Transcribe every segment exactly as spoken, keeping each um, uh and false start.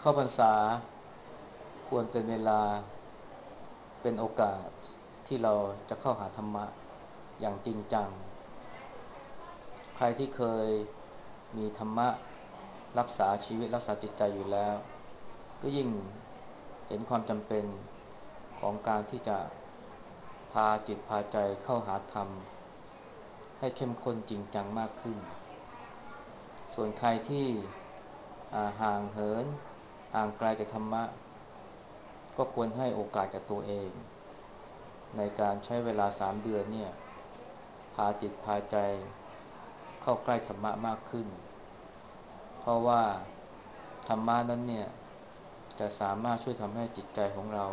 เข้าพรรษาควรเป็นเวลาเป็นโอกาสที่เราจะเข้าหาธรรมะอย่างจริงจังใครที่เคยมีธรรมะรักษาชีวิตรักษาจิตใจอยู่แล้วก็ยิ่งเห็นความจำเป็นของการที่จะพาจิตพาใจเข้าหาธรรมให้เข้มข้นจริงจังมากขึ้นส่วนใครที่ห่างเหินห่างไกลจากธรรมะก็ควรให้โอกาสกับตัวเองในการใช้เวลาสามเดือนเนี่ยพาจิตพาใจเข้าใกล้ธรรมะมากขึ้นเพราะว่าธรรมะนั้นเนี่ยจะสามารถช่วยทำให้จิตใจของเรา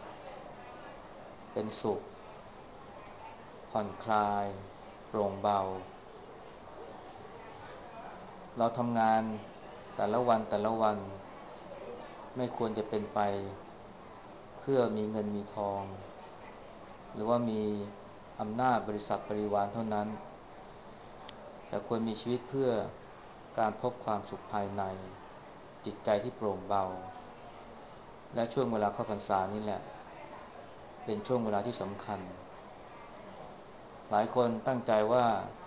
เป็นสุขผ่อนคลายโปร่งเบาเราทำงานแต่ละวันแต่ละวันไม่ควรจะเป็นไปเพื่อมีเงินมีทองหรือว่ามีอำนาจบริษัทบริวารเท่านั้นแต่ควรมีชีวิตเพื่อการพบความสุขภายในจิตใจที่โปร่งเบาและช่วงเวลาเข้าพรรษานี่แหละเป็นช่วงเวลาที่สำคัญหลายคนตั้งใจว่า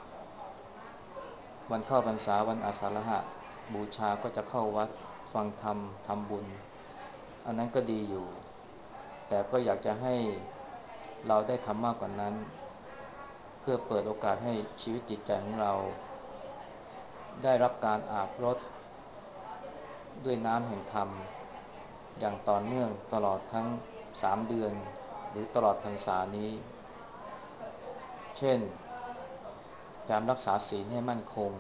วันเข้าพรรษาวันอาสาฬหบูชาก็จะเข้าวัดฟังธรรมทำบุญอันนั้นก็ดีอยู่แต่ก็อยากจะให้เราได้ทำมากกว่านั้นเพื่อเปิดโอกาสให้ชีวิตจิตใจของเราได้รับการอาบรดด้วยน้ำแห่งธรรมอย่างต่อเนื่องตลอดทั้งสามเดือนหรือตลอดพรรษานี้เช่นการรักษาศีลให้มั่นคง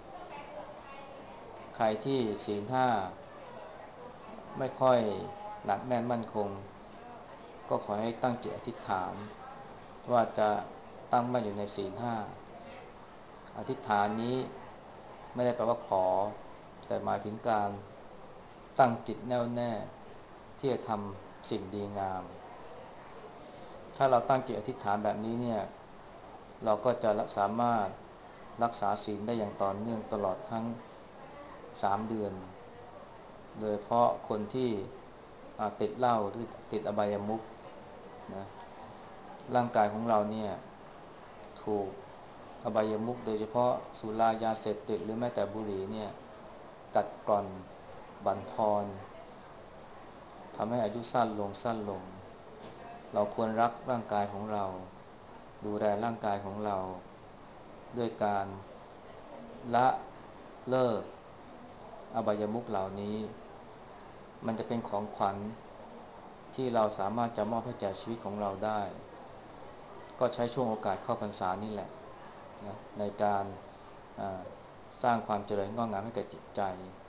ใครที่ศีลห้าไม่ค่อยหนักแน่นมั่นคงก็ขอให้ตั้งจิตอธิษฐานว่าจะตั้งมั่นอยู่ในศีลห้าอธิษฐานนี้ไม่ได้แปลว่าขอแต่หมายถึงการตั้งจิตแน่วแน่ที่จะทำสิ่งดีงามถ้าเราตั้งจิตอธิษฐานแบบนี้เนี่ยเราก็จะสามารถรักษาศีลได้อย่างต่อเนื่องตลอดทั้งสามเดือนโดยเฉพาะคนที่ติดเหล้าหรือติดอบายมุขนะร่างกายของเราเนี่ยถูกอบายมุขโดยเฉพาะสุรายาเสพติดหรือแม้แต่บุหรี่เนี่ยกัดกร่อนบั่นทอนทำให้อายุสั้นลงสั้นลงเราควรรักร่างกายของเราดูแลร่างกายของเราด้วยการละเลิกอบายมุขเหล่านี้มันจะเป็นของขวัญที่เราสามารถจะมอบให้แก่ชีวิตของเราได้ก็ใช้ช่วงโอกาสเข้าพรรษานี่แหละนะในการสร้างความเจริญงอกงามให้แก่จิตใจ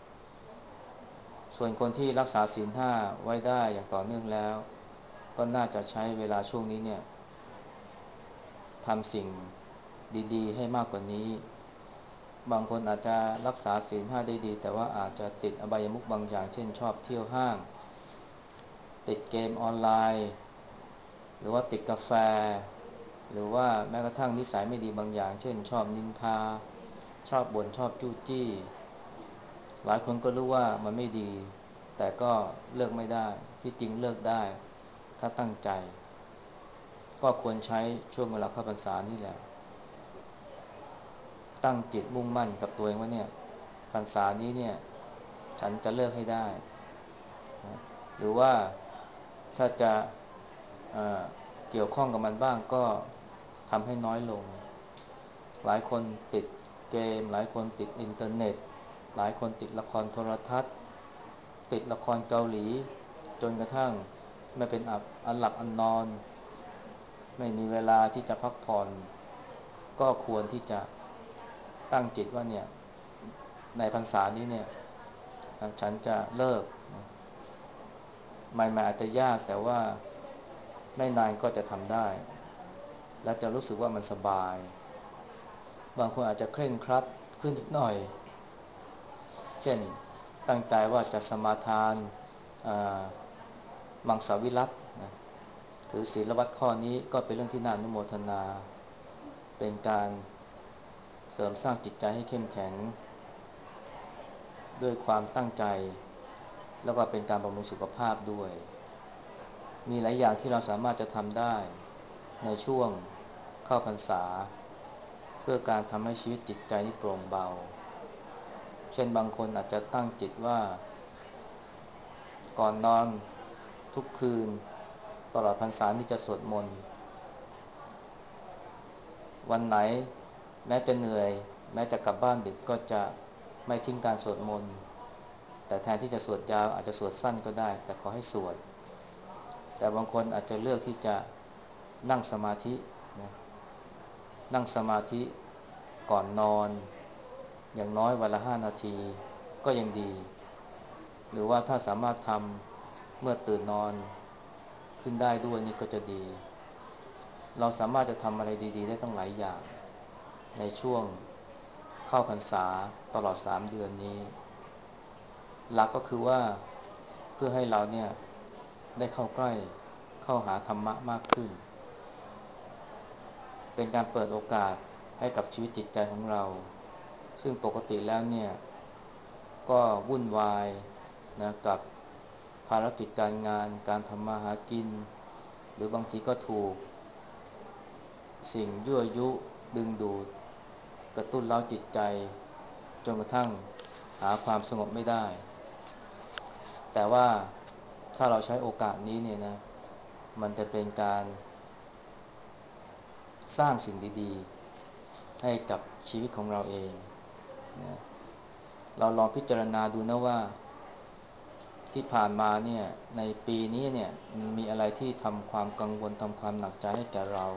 ส่วนคนที่รักษาศีลห้าไว้ได้อย่างต่อเนื่องแล้วก็น่าจะใช้เวลาช่วงนี้เนี่ยทำสิ่งดีๆให้มากกว่านี้บางคนอาจจะรักษาศีลห้าได้ดีแต่ว่าอาจจะติดอบายมุขบางอย่างเช่นชอบเที่ยวห้างติดเกมออนไลน์หรือว่าติดกาแฟหรือว่าแม้กระทั่งนิสัยไม่ดีบางอย่างเช่นชอบนินทาชอบบ่นชอบจู้จี้หลายคนก็รู้ว่ามันไม่ดีแต่ก็เลิกไม่ได้ที่จริงเลิกได้ถ้าตั้งใจก็ควรใช้ช่วงเวลาเข้าพรรษานี่แหละตั้งจิตมุ่งมั่นกับตัวเองว่าเนี่ยพรรษานี้เนี่ยฉันจะเลิกให้ได้นะหรือว่าถ้าจะเอ่อเกี่ยวข้องกับมันบ้างก็ทำให้น้อยลงหลายคนติดเกมหลายคนติดอินเทอร์เน็ตหลายคนติดละครโทรทัศน์ติดละครเกาหลีจนกระทั่งไม่เป็นอับอันหลับอันนอนไม่มีเวลาที่จะพักผ่อนก็ควรที่จะตั้งจิตว่าเนี่ยในพรรษานี้เนี่ยฉันจะเลิกใหม่ๆอาจจะยากแต่ว่าไม่นานก็จะทำได้และจะรู้สึกว่ามันสบายบางคนอาจจะเคร่งครัดขึ้นอีกหน่อยเช่นตั้งใจว่าจะสมาทานมังสวิรัตินะถือศีลวัตรข้อนี้ก็เป็นเรื่องที่น่าอนุโมทนาเป็นการเสริมสร้างจิตใจให้เข้มแข็งด้วยความตั้งใจแล้วก็เป็นการบำรุงสุขภาพด้วยมีหลายอย่างที่เราสามารถจะทำได้ในช่วงเข้าพรรษาเพื่อการทำให้ชีวิตจิตใจนี่โปร่งเบาเช่นบางคนอาจจะตั้งจิตว่าก่อนนอนทุกคืนตลอดพรรษานี่จะสวดมนต์วันไหนแม้จะเหนื่อยแม้จะกลับบ้านดึกก็จะไม่ทิ้งการสวดมนต์แต่แทนที่จะสวดยาวอาจจะสวดสั้นก็ได้แต่ขอให้สวดแต่บางคนอาจจะเลือกที่จะนั่งสมาธินะนั่งสมาธิก่อนนอนอย่างน้อยวันละห้านาทีก็ยังดีหรือว่าถ้าสามารถทำเมื่อตื่นนอนขึ้นได้ด้วยนี่ก็จะดีเราสามารถจะทำอะไรดีๆได้ตั้งหลายอย่างในช่วงเข้าพรรษาตลอดสามเดือนนี้หลักก็คือว่าเพื่อให้เราเนี่ยได้เข้าใกล้เข้าหาธรรมะมากขึ้นเป็นการเปิดโอกาสให้กับชีวิตจิตใจของเราซึ่งปกติแล้วเนี่ยก็วุ่นวายนะกับภารกิจการงานการทำมาหากินหรือบางทีก็ถูกสิ่งยั่วยุดึงดูดกระตุ้นเร้าจิตใจจนกระทั่งหาความสงบไม่ได้แต่ว่าถ้าเราใช้โอกาสนี้เนี่ยนะมันจะเป็นการสร้างสิ่งดีๆให้กับชีวิตของเราเองนะเราลองพิจารณาดูนะว่าที่ผ่านมาเนี่ยในปีนี้เนี่ยมีอะไรที่ทำความกังวลทำความหนักใจให้แก่เรา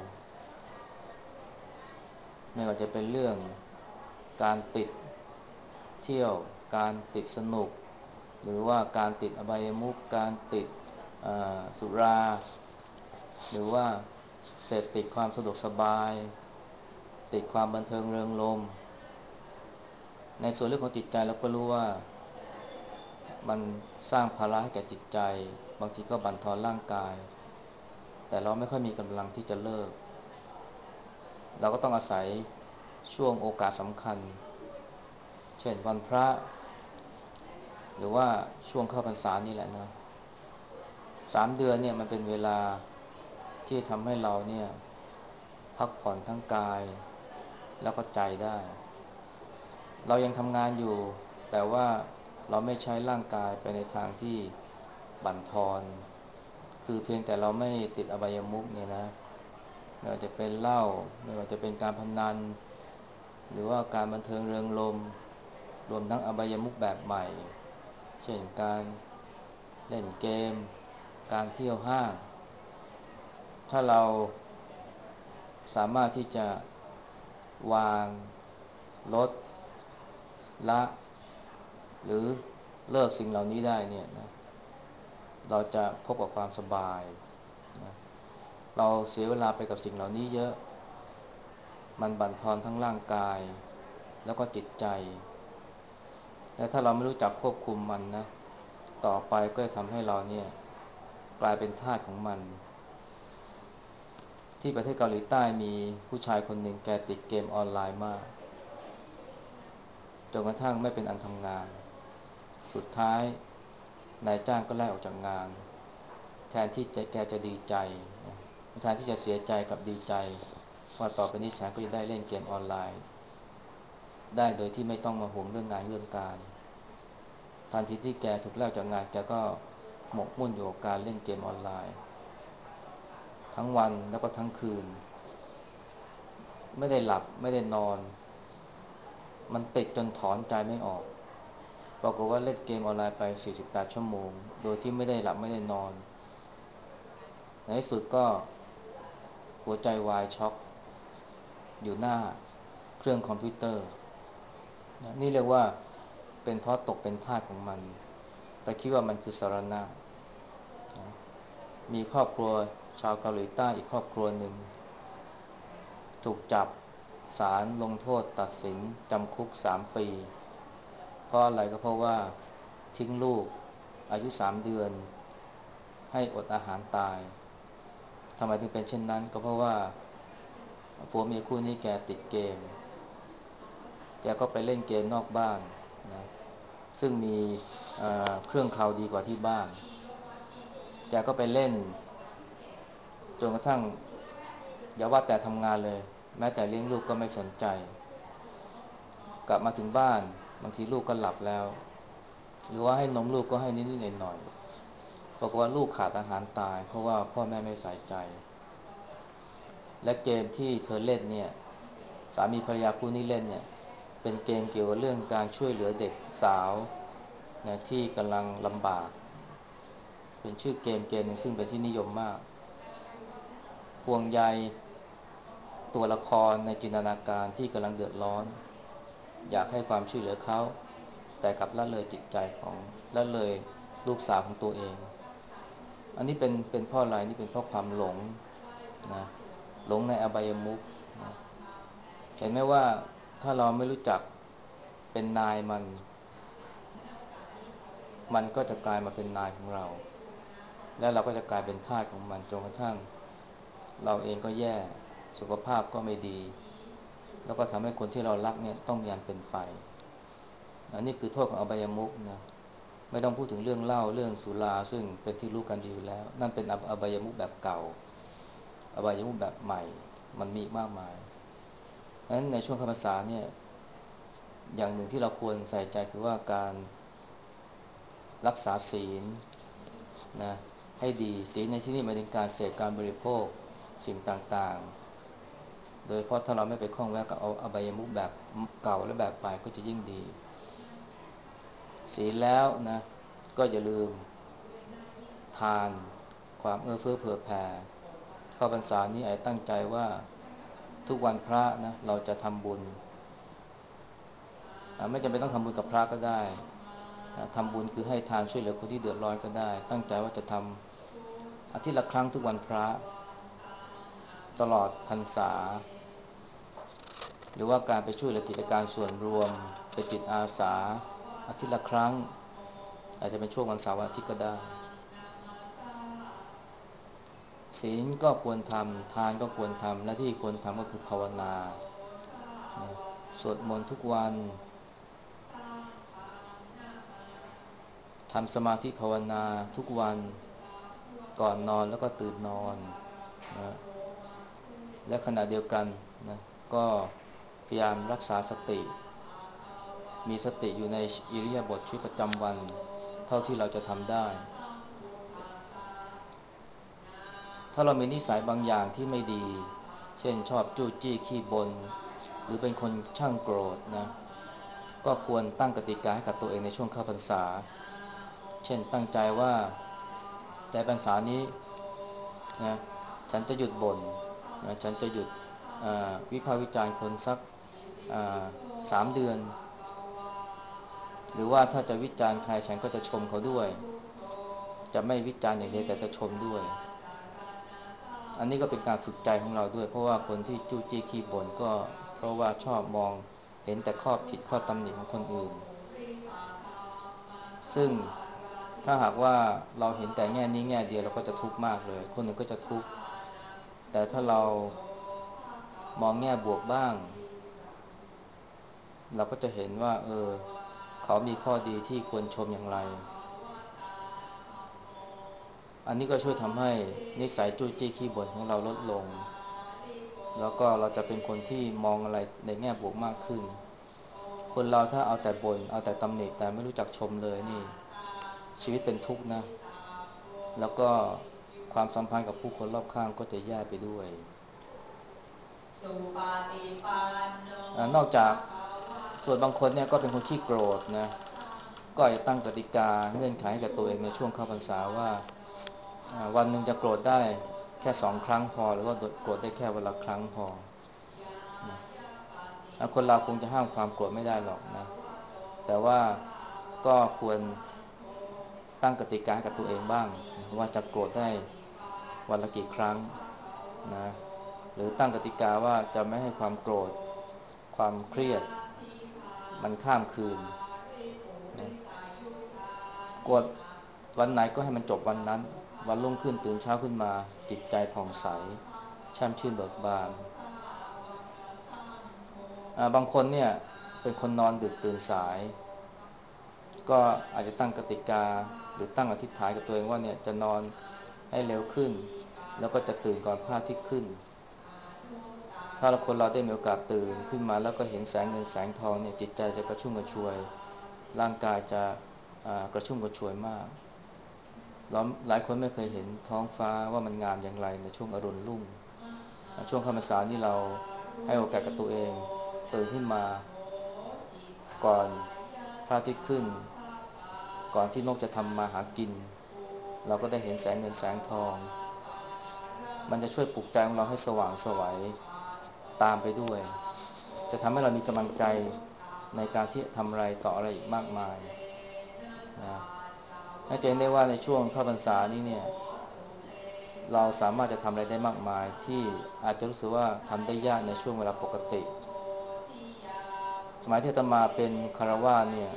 ไม่ว่าจะเป็นเรื่องการติดเที่ยวการติดสนุกหรือว่าการติดอบายมุขการติดสุราหรือว่าเสพติดความสะดวกสบายติดความบันเทิงเริงรมย์ในส่วนเรื่องของจิตใจเราก็รู้ว่ามันสร้างภาระให้แก่จิตใจบางทีก็บั่นทอนร่างกายแต่เราไม่ค่อยมีกำลังที่จะเลิกเราก็ต้องอาศัยช่วงโอกาสสำคัญเช่นวันพระหรือว่าช่วงเข้าพรรษานี่แหละนะสามเดือนเนี่ยมันเป็นเวลาที่ทำให้เราเนี่ยพักผ่อนทั้งกายแล้วก็ใจได้เรายังทำงานอยู่แต่ว่าเราไม่ใช้ร่างกายไปในทางที่บั่นทอนคือเพียงแต่เราไม่ติดอบายมุขเนี่ยนะไม่ว่าจะเป็นเหล้าไม่ว่าจะเป็นการพนันหรือว่าการบันเทิงเริงรมย์รวมทั้งอบายมุขแบบใหม่เช่นการเล่นเกมการเที่ยวห้างถ้าเราสามารถที่จะวางลดละหรือเลิกสิ่งเหล่านี้ได้เนี่ยนะเราจะพบกับความสบายนะเราเสียเวลาไปกับสิ่งเหล่านี้เยอะมันบั่นทอนทั้งร่างกายแล้วก็จิตใจและถ้าเราไม่รู้จักควบคุมมันนะต่อไปก็จะทำให้เราเนี่ยกลายเป็นทาสของมันที่ประเทศเกาหลีใต้มีผู้ชายคนหนึ่งแกติดเกมออนไลน์มากจนกระทั่งไม่เป็นอันทำงานสุดท้ายนายจ้างก็ไล่ออกจากงานแทนที่จะแกจะดีใจแทนที่จะเสียใจกับดีใจว่าต่อไปนี้ฉันก็จะได้เล่นเกมออนไลน์ได้โดยที่ไม่ต้องมาห่วงเรื่องงานเรื่องการทันทีที่แกถูกไล่ออกจากงานแกก็หมกมุ่นอยู่กับการเล่นเกมออนไลน์ทั้งวันแล้วก็ทั้งคืนไม่ได้หลับไม่ได้นอนมันติดจนถอนใจไม่ออกปรากฏว่าเล่นเกมออนไลน์ไปสี่สิบแปดชั่วโมงโดยที่ไม่ได้หลับไม่ได้นอนในที่สุดก็หัวใจวายช็อกอยู่หน้าเครื่องคอมพิวเตอร์นี่เรียกว่าเป็นเพราะตกเป็นทาสของมันไปคิดว่ามันคือสารณะมีครอบครัวชาวเกาหลีใต้อีกครอบครัวหนึ่งถูกจับศาลลงโทษตัดสินจำคุกสามปีเพราะอะไรก็เพราะว่าทิ้งลูกอายุสามเดือนให้อดอาหารตายทำไมถึงเป็นเช่นนั้นก็เพราะว่าผัวเมียคู่นี้แกติดเกมแกก็ไปเล่นเกมนอกบ้านนะซึ่งมีเครื่องเคราดีกว่าที่บ้านแกก็ไปเล่นจนกระทั่งอย่าว่าแต่ทำงานเลยแม้แต่เลี้ยงลูกก็ไม่สนใจกลับมาถึงบ้านบางทีลูกก็หลับแล้วหรือว่าให้นมลูกก็ให้นิดๆหน่อยๆบอกว่าลูกขาดอาหารตายเพราะว่าพ่อแม่ไม่ใส่ใจและเกมที่เธอเล่นเนี่ยสามีภรรยาคู่นี้เล่นเนี่ยเป็นเกมเกี่ยวกับเรื่องการช่วยเหลือเด็กสาวนะที่กำลังลำบากเป็นชื่อเกมเกมหนึงซึ่งเป็นที่นิยมมากห่วงใยตัวละครในจินตนาการที่กำลังเดือดร้อนอยากให้ความช่วยเหลือเขาแต่กลับละเลยจิตใจของละเลยลูกสาวของตัวเองอันนี้เป็นเป็นเพราะอะไรนี่เป็นเพราะความหลงนะหลงในอบายมุขนะเห็นไหมว่าถ้าเราไม่รู้จักเป็นนายมันมันก็จะกลายมาเป็นนายของเราและเราก็จะกลายเป็นทาสของมันจนกระทั่งเราเองก็แย่สุขภาพก็ไม่ดีแล้วก็ทำให้คนที่เรารักเนี่ยต้องมีอันเป็นไปอันนี้คือโทษของอบายมุขนะไม่ต้องพูดถึงเรื่องเหล้าเรื่องสุราซึ่งเป็นที่รู้กันดีอยู่แล้วนั่นเป็นอบายมุขแบบเก่าอบายมุขแบบใหม่มันมีมากมายดังนั้นในช่วงเข้าพรรษาเนี่ยอย่างหนึ่งที่เราควรใส่ใจคือว่าการรักษาศีลนะให้ดีศีลในที่นี้หมายถึงการเสพการบริโภคสิ่งต่างๆโดยเพราะถ้าเราไม่ไปคล้องแวะกับเอาอบายมุขแบบเก่าและแบบใหม่ก็จะยิ่งดีศีลแล้วนะก็อย่าลืมทานความเอื้อเฟื้อเผื่อแผ่เข้าพรรษานี้ไอ้ตั้งใจว่าทุกวันพระนะเราจะทำบุญไม่จำเป็นต้องทำบุญกับพระก็ได้ทำบุญคือให้ทานช่วยเหลือคนที่เดือดร้อนก็ได้ตั้งใจว่าจะทำอาทิตย์ละครั้งทุกวันพระตลอดพรรษาหรือว่าการไปช่วยเหลือกิจการส่วนรวมไปจิตอาสาอาทิตย์ละครั้งอาจจะเป็นช่วงวันเสาร์วันอาทิตย์ก็ได้ศีลก็ควรทำทานก็ควรทำและที่ควรทำก็คือภาวนาสวดมนต์ทุกวันทำสมาธิภาวนาทุกวันก่อนนอนแล้วก็ตื่นนอนนะและขณะเดียวกันนะก็พยายามรักษาสติมีสติอยู่ในอิริยาบถชีวิตประจำวันเท่าที่เราจะทำได้ถ้าเรามีนิสัยบางอย่างที่ไม่ดีเช่นชอบจู้จี้ขี้บ่นหรือเป็นคนช่างโกรธนะก็ควรตั้งกติกาให้กับตัวเองในช่วงเข้าพรรษาเช่นตั้งใจว่าในพรรษานี้นะฉันจะหยุดบ่นนะฉันจะหยุดวิพากษ์วิจารณ์คนสักสามเดือนหรือว่าถ้าจะวิจารณ์ใครฉันก็จะชมเขาด้วยจะไม่วิจารณ์อย่างเดียวแต่จะชมด้วยอันนี้ก็เป็นการฝึกใจของเราด้วยเพราะว่าคนที่จู้จี้ขี้บ่นก็เพราะว่าชอบมองเห็นแต่ข้อผิดข้อตำหนิของคนอื่นซึ่งถ้าหากว่าเราเห็นแต่แง่นี้แง่เดียวเราก็จะทุกข์มากเลยคนอื่นก็จะทุกข์แต่ถ้าเรามองแง่บวกบ้างเราก็จะเห็นว่าเออเขามีข้อดีที่ควรชมอย่างไรอันนี้ก็ช่วยทำให้นิสัยจู้จี้ขี้บ่นของเราลดลงแล้วก็เราจะเป็นคนที่มองอะไรในแง่บวกมากขึ้นคนเราถ้าเอาแต่บ่นเอาแต่ตำหนิแต่ไม่รู้จักชมเลยนี่ชีวิตเป็นทุกข์นะแล้วก็ความสัมพันธ์กับผู้คนรอบข้างก็จะแย่ไปด้วยนอกจากส่วนบางคนเนี่ยก็เป็นคนขี้โกรธนะก็จะตั้งกติกาเงื่อนไขให้กับตัวเองในช่วงเข้าพรรษาว่าวันหนึ่งจะโกรธได้แค่สองครั้งพอหรือว่าโกรธได้แค่วันละครั้งพอนะคนเราคงจะห้ามความโกรธไม่ได้หรอกนะแต่ว่าก็ควรตั้งกติกาให้กับตัวเองบ้างนะว่าจะโกรธได้วันละกี่ครั้งนะหรือตั้งกติกาว่าจะไม่ให้ความโกรธความเครียดมันข้ามคืนนะโกรธวันไหนก็ให้มันจบวันนั้นวันรุ่งขึ้นตื่นเช้าขึ้นมาจิตใจผ่องใสแช่มชื่นเบิกบานบางคนเนี่ยเป็นคนนอนดึกตื่นสายก็อาจจะตั้งกติกาหรือตั้งอธิษฐานกับตัวเองว่าเนี่ยจะนอนให้เร็วขึ้นแล้วก็จะตื่นก่อนพระอาทิตย์ขึ้นถ้าเราคนเราได้มีโอกาสตื่นขึ้นมาแล้วก็เห็นแสงเงินแสงทองเนี่ยจิตใจจะกระชุ่มกระชวยร่างกายจะกระชุ่มกระชวยมากเราหลายคนไม่เคยเห็นท้องฟ้าว่ามันงามอย่างไรในช่วงอรุณรุ่งช่วงเข้าพรรษานี่เราให้โอกาสกับตัวเองตื่นขึ้นมาก่อนพระอาทิตย์ขึ้นก่อนที่นกจะทำมาหากินเราก็ได้เห็นแสงเงินแสงทองมันจะช่วยปลุกใจของเราให้สว่างไสวตามไปด้วยจะทำให้เรามีกำลังใจในการที่ทำอะไรต่ออะไรอีกมากมายนะให้เห็นได้ว่าในช่วงเข้าพรรษานี้เนี่ยเราสามารถจะทำอะไรได้มากมายที่อาจจะรู้สึกว่าทำได้ยากในช่วงเวลาปกติสมัยที่อาตมาเป็นคฤหัสถ์เนี่ย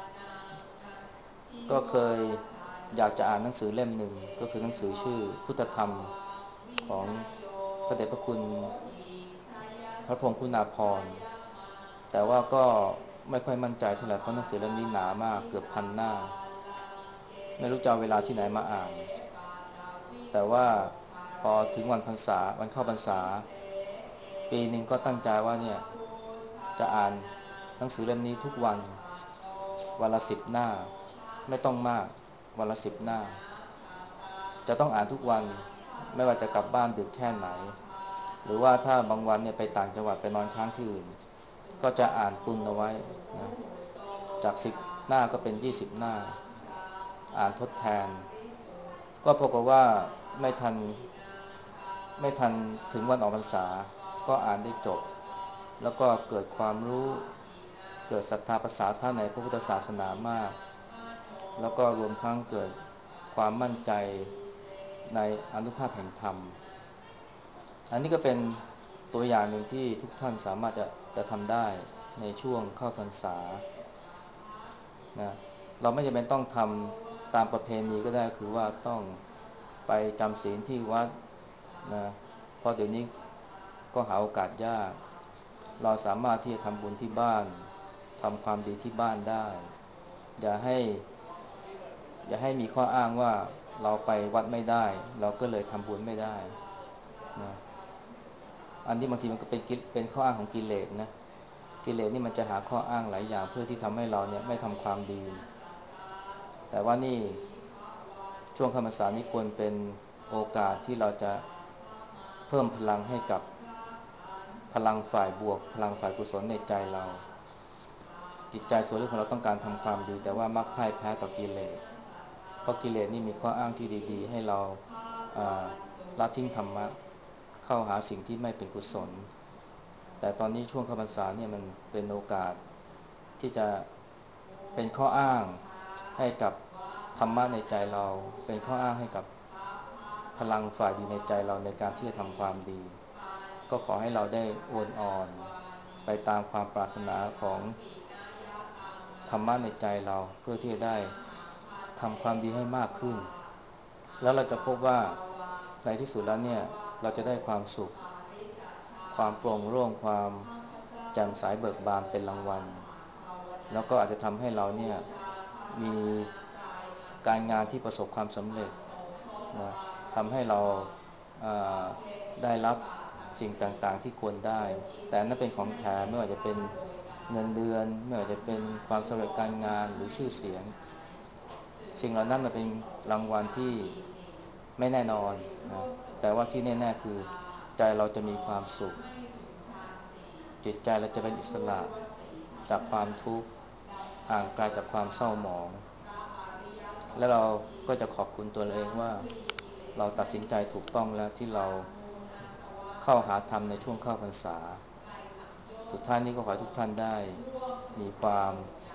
ก็เคยอยากจะอ่านหนังสือเล่มหนึ่งก็คือหนังสือชื่อพุทธธรรมของพระเดชพระคุณพระพงศ์คุณาภรณ์แต่ว่าก็ไม่ค่อยมั่นใจเท่าไหร่เพราะหนังสือเล่มนี้หนามากเกือบพันหน้าไม่รู้จะเอาเวลาที่ไหนมาอ่านแต่ว่าพอถึงวันพรรษาวันเข้าพรรษาปีหนึ่งก็ตั้งใจว่าเนี่ยจะอ่านหนังสือเล่มนี้ทุกวันวันละสิบหน้าไม่ต้องมากวันละสิบหน้าจะต้องอ่านทุกวันไม่ว่าจะกลับบ้านดึกแค่ไหนหรือว่าถ้าบางวันเนี่ยไปต่างจังหวัดไปนอนค้างที่อื่นก็จะอ่านตุนเอาไว้นะจากสิบหน้าก็เป็นยี่สิบหน้าอ่านทดแทนก็ปรากฏว่าไม่ทันไม่ทันถึงวันออกพรรษาก็อ่านได้จบแล้วก็เกิดความรู้เกิดศรัทธาประสาทะในพระพุทธศาสนามากแล้วก็รวมทั้งเกิดความมั่นใจในอานุภาพแห่งธรรมอันนี้ก็เป็นตัวอย่างหนึ่งที่ทุกท่านสามารถจะจะทำได้ในช่วงเข้าพรรษานะเราไม่จำเป็นต้องทำตามประเพณีก็ได้คือว่าต้องไปจำศีลที่วัดนะเพราะเดี๋ยวนี้ก็หาโอกาสยากเราสามารถที่จะทำบุญที่บ้านทำความดีที่บ้านได้อย่าให้อย่าให้มีข้ออ้างว่าเราไปวัดไม่ได้เราก็เลยทำบุญไม่ได้นะอันนี้บางทีมันก็เป็นเป็นข้ออ้างของกิเลสนะกิเลสนี่มันจะหาข้ออ้างหลายอย่างเพื่อที่ทำให้เราเนี่ยไม่ทำความดีแต่ว่านี่ช่วงเข้าพรรษานี้ควรเป็นโอกาสที่เราจะเพิ่มพลังให้กับพลังฝ่ายบวกพลังฝ่ายกุศลในใจเราจิตใจส่วนลึกของเราต้องการทำความดีแต่ว่ามักพ่ายแพ้ต่อกิเลสเพราะกิเลสนี่มีข้ออ้างที่ดีๆให้เราละทิ้งธรรมะเข้าหาสิ่งที่ไม่เป็นกุศลแต่ตอนนี้ช่วงเข้าพรรษาเนี่ยมันเป็นโอกาสที่จะเป็นข้ออ้างให้กับธรรมะในใจเราเป็นข้ออ้างให้กับพลังฝ่ายดีในใจเราในการที่จะทำความดีก็ขอให้เราได้โอนอ่อนไปตามความปรารถนาของธรรมะในใจเราเพื่อที่จะได้ทำความดีให้มากขึ้นแล้วเราจะพบว่าในที่สุดแล้วเนี่ยเราจะได้ความสุขความโปร่งโล่งความแจ่มใสเบิกบานเป็นรางวัลแล้วก็อาจจะทำให้เราเนี่ยมีการงานที่ประสบความสำเร็จนะทำให้เราได้รับสิ่งต่างๆที่ควรได้แต่นั่นเป็นของแถมไม่ว่าจะเป็นเงินเดือนไม่ว่าจะเป็นความสำเร็จการงานหรือชื่อเสียงสิ่งเหล่านั้นมันเป็นรางวัลที่ไม่แน่นอนนะแต่ว่าที่แน่ๆคือใจเราจะมีความสุขจิตใจเราจะเป็นอิสระจากความทุกข์ห่างไกลจากความเศร้าหมองและเราก็จะขอบคุณตัวเองว่าเราตัดสินใจถูกต้องแล้วที่เราเข้าหาธรรมในช่วงเข้าพรรษาสุดท้ายนี้ก็ขอให้ทุกท่านได้มีความ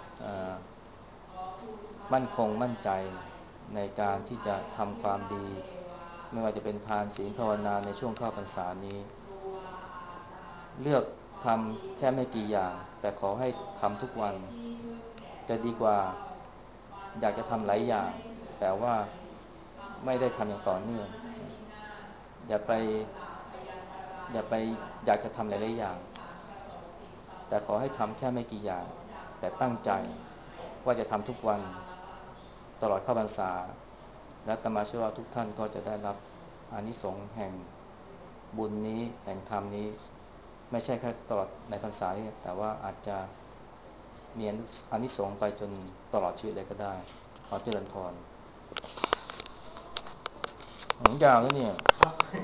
มั่นคงมั่นใจในการที่จะทำความดีไม่ว่าจะเป็นทานศีลภาวนาในช่วงเข้าพรรษานี้เลือกทำแค่ไม่กี่อย่างแต่ขอให้ทำทุกวันจะดีกว่าอยากจะทำหลายอย่างแต่ว่าไม่ได้ทำอย่างต่อเนื่องอย่าไปอย่าไปอยากจะทำหลายๆอย่างแต่ขอให้ทำแค่ไม่กี่อย่างแต่ตั้งใจว่าจะทำทุกวันตลอดเข้าพรรษาและอาตมาเชื่อว่าทุกท่านก็จะได้รับอานิสงส์แห่งบุญนี้แห่งธรรมนี้ไม่ใช่แค่ตลอดในพรรษานี้แต่ว่าอาจจะมีอานิสงส์ไปจนตลอดชีวิตเลยก็ได้ขอเจริญพรหงยาวแล้วเนี่ย